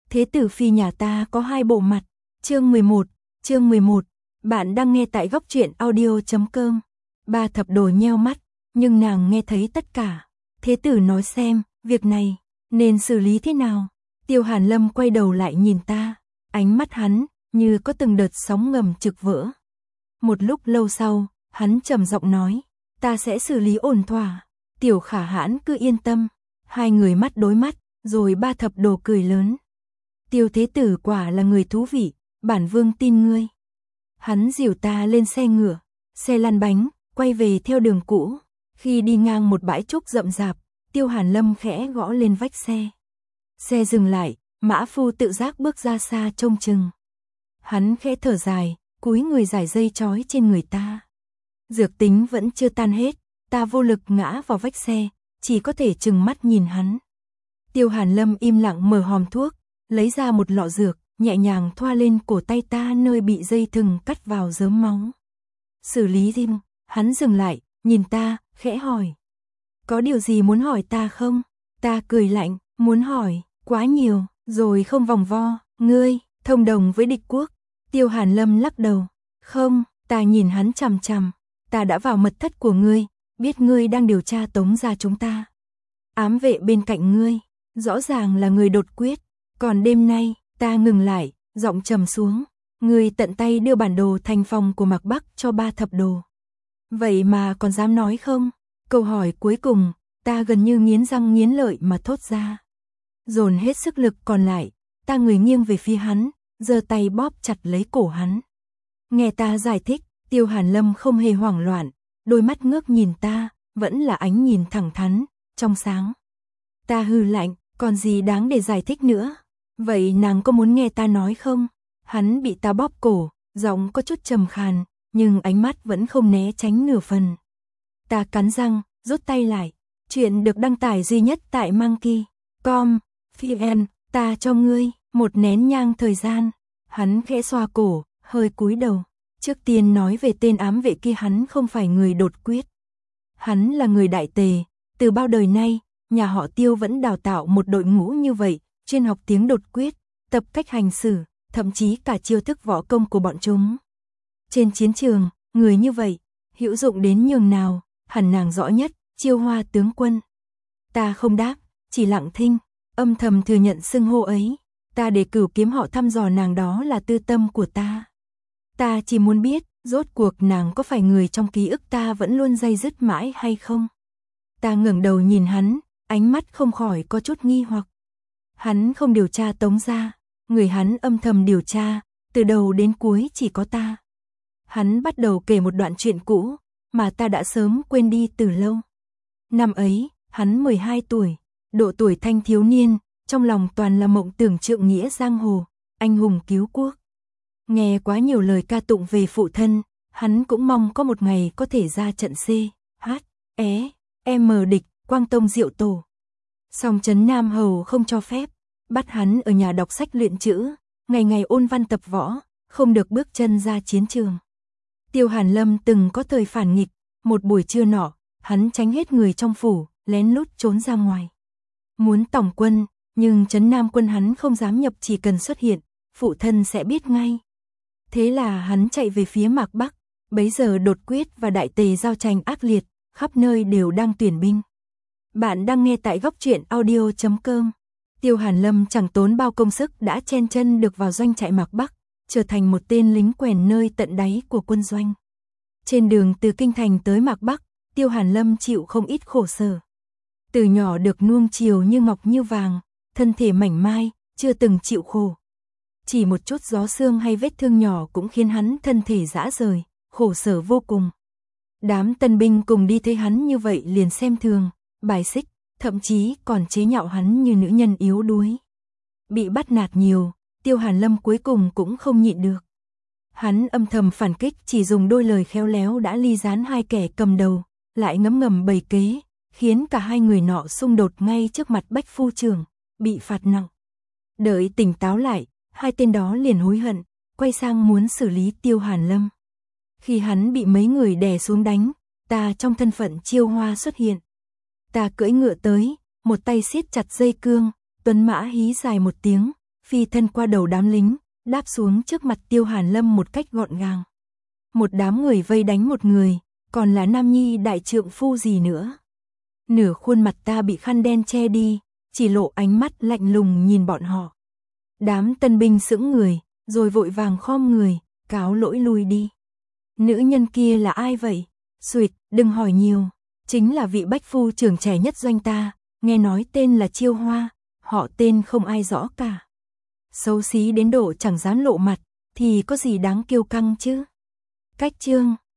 Thế tử phi nhà ta có hai bộ mặt. Chương 11. Bạn đang nghe tại góc truyện audio.com. Ba thập đồ nheo mắt, nhưng nàng nghe thấy tất cả. Thế tử nói xem, việc này nên xử lý thế nào? Tiêu Hàn Lâm quay đầu lại nhìn ta, ánh mắt hắn như có từng đợt sóng ngầm trực vỡ. Một lúc lâu sau, hắn trầm giọng nói, ta sẽ xử lý ổn thỏa. Tiểu Khả Hãn cứ yên tâm. Hai người mắt đối mắt, rồi ba thập đồ cười lớn. Tiêu thế tử quả là người thú vị, bản vương tin ngươi. Hắn dìu ta lên xe ngựa, xe lăn bánh, quay về theo đường cũ. Khi đi ngang một bãi trúc rậm rạp, Tiêu Hàn Lâm khẽ gõ lên vách xe. Xe dừng lại, mã phu tự giác bước ra xa trông chừng. Hắn khẽ thở dài, cúi người giải dây trói trên người ta. Dược tính vẫn chưa tan hết, ta vô lực ngã vào vách xe, chỉ có thể trừng mắt nhìn hắn. Tiêu Hàn Lâm im lặng mở hòm thuốc, lấy ra một lọ dược, nhẹ nhàng thoa lên cổ tay ta nơi bị dây thừng cắt vào rớm máu. Xử lý riêng, hắn dừng lại, nhìn ta, khẽ hỏi. Có điều gì muốn hỏi ta không? Ta cười lạnh, muốn hỏi, quá nhiều, rồi không vòng vo, ngươi, thông đồng với địch quốc. Tiêu Hàn Lâm lắc đầu, không, ta nhìn hắn chằm chằm, ta đã vào mật thất của ngươi, biết ngươi đang điều tra Tống gia chúng ta. Ám vệ bên cạnh ngươi, rõ ràng là người đột quyết, còn đêm nay, ta ngừng lại, giọng trầm xuống, ngươi tận tay đưa bản đồ thành phòng của Mạc Bắc cho ba thập đồ. Vậy mà còn dám nói không? Câu hỏi cuối cùng, ta gần như nghiến răng nghiến lợi mà thốt ra. Dồn hết sức lực còn lại, ta người nghiêng về phía hắn, giơ tay bóp chặt lấy cổ hắn. Nghe ta giải thích, Tiêu Hàn Lâm không hề hoảng loạn, đôi mắt ngước nhìn ta, vẫn là ánh nhìn thẳng thắn, trong sáng. Ta hừ lạnh, còn gì đáng để giải thích nữa? Vậy nàng có muốn nghe ta nói không? Hắn bị ta bóp cổ, giọng có chút trầm khàn, nhưng ánh mắt vẫn không né tránh nửa phần. Ta cắn răng, rút tay lại. Chuyện được đăng tải duy nhất tại Monkey.com.vn. Ta cho ngươi một nén nhang thời gian. Hắn khẽ xoa cổ, hơi cúi đầu. Trước tiên nói về tên ám vệ kia, hắn không phải người đột quyết. Hắn là người Đại Tề. Từ bao đời nay, nhà họ Tiêu vẫn đào tạo một đội ngũ như vậy, chuyên học tiếng đột quyết, tập cách hành xử, thậm chí cả chiêu thức võ công của bọn chúng. Trên chiến trường, người như vậy, hữu dụng đến nhường nào, hẳn nàng rõ nhất, Chiêu Hoa tướng quân. Ta không đáp, chỉ lặng thinh, âm thầm thừa nhận xưng hô ấy. Ta đề cử kiếm họ thăm dò nàng, đó là tư tâm của ta. Ta chỉ muốn biết, rốt cuộc nàng có phải người trong ký ức ta vẫn luôn day dứt mãi hay không? Ta ngẩng đầu nhìn hắn, ánh mắt không khỏi có chút nghi hoặc. Hắn không điều tra Tống gia, người hắn âm thầm điều tra, từ đầu đến cuối chỉ có ta. Hắn bắt đầu kể một đoạn chuyện cũ, mà ta đã sớm quên đi từ lâu. Năm ấy, hắn 12 tuổi, độ tuổi thanh thiếu niên, trong lòng toàn là mộng tưởng trượng nghĩa giang hồ, anh hùng cứu quốc. Nghe quá nhiều lời ca tụng về phụ thân, hắn cũng mong có một ngày có thể ra trận M địch, Quang Tông Diệu Tổ. Song Trấn Nam Hầu không cho phép, bắt hắn ở nhà đọc sách luyện chữ, ngày ngày ôn văn tập võ, không được bước chân ra chiến trường. Tiêu Hàn Lâm từng có thời phản nghịch, một buổi trưa nọ, hắn tránh hết người trong phủ, lén lút trốn ra ngoài. Muốn tổng quân, nhưng Trấn Nam quân hắn không dám nhập, chỉ cần xuất hiện, phụ thân sẽ biết ngay. Thế là hắn chạy về phía Mạc Bắc, bấy giờ đột quyết và Đại Tề giao tranh ác liệt, khắp nơi đều đang tuyển binh. Bạn đang nghe tại góc truyện audio.com. Tiêu Hàn Lâm chẳng tốn bao công sức đã chen chân được vào doanh trại Mạc Bắc, trở thành một tên lính quèn nơi tận đáy của quân doanh. Trên đường từ Kinh Thành tới Mạc Bắc, Tiêu Hàn Lâm chịu không ít khổ sở. Từ nhỏ được nuông chiều như ngọc như vàng, thân thể mảnh mai, chưa từng chịu khổ. Chỉ một chút gió sương hay vết thương nhỏ cũng khiến hắn thân thể rã rời, khổ sở vô cùng. Đám tân binh cùng đi thấy hắn như vậy liền xem thường, bài xích, thậm chí còn chế nhạo hắn như nữ nhân yếu đuối. Bị bắt nạt nhiều, Tiêu Hàn Lâm cuối cùng cũng không nhịn được. Hắn âm thầm phản kích, chỉ dùng đôi lời khéo léo đã ly gián hai kẻ cầm đầu, lại ngấm ngầm bày kế, khiến cả hai người nọ xung đột ngay trước mặt Bách phu trưởng, bị phạt nặng. Đợi tỉnh táo lại, hai tên đó liền hối hận, quay sang muốn xử lý Tiêu Hàn Lâm. Khi hắn bị mấy người đè xuống đánh, ta trong thân phận Chiêu Hoa xuất hiện. Ta cưỡi ngựa tới, một tay siết chặt dây cương, tuấn mã hí dài một tiếng, phi thân qua đầu đám lính, đáp xuống trước mặt Tiêu Hàn Lâm một cách gọn gàng. Một đám người vây đánh một người, còn là nam nhi đại trượng phu gì nữa. Nửa khuôn mặt ta bị khăn đen che đi, chỉ lộ ánh mắt lạnh lùng nhìn bọn họ. Đám tân binh sững người, rồi vội vàng khom người, cáo lỗi lui đi. Nữ nhân kia là ai vậy? Xuỵt, đừng hỏi nhiều, chính là vị bách phu trưởng trẻ nhất doanh ta, nghe nói tên là Chiêu Hoa, họ tên không ai rõ cả. Xấu xí đến độ chẳng dám lộ mặt, thì có gì đáng kiêu căng chứ? Cách chương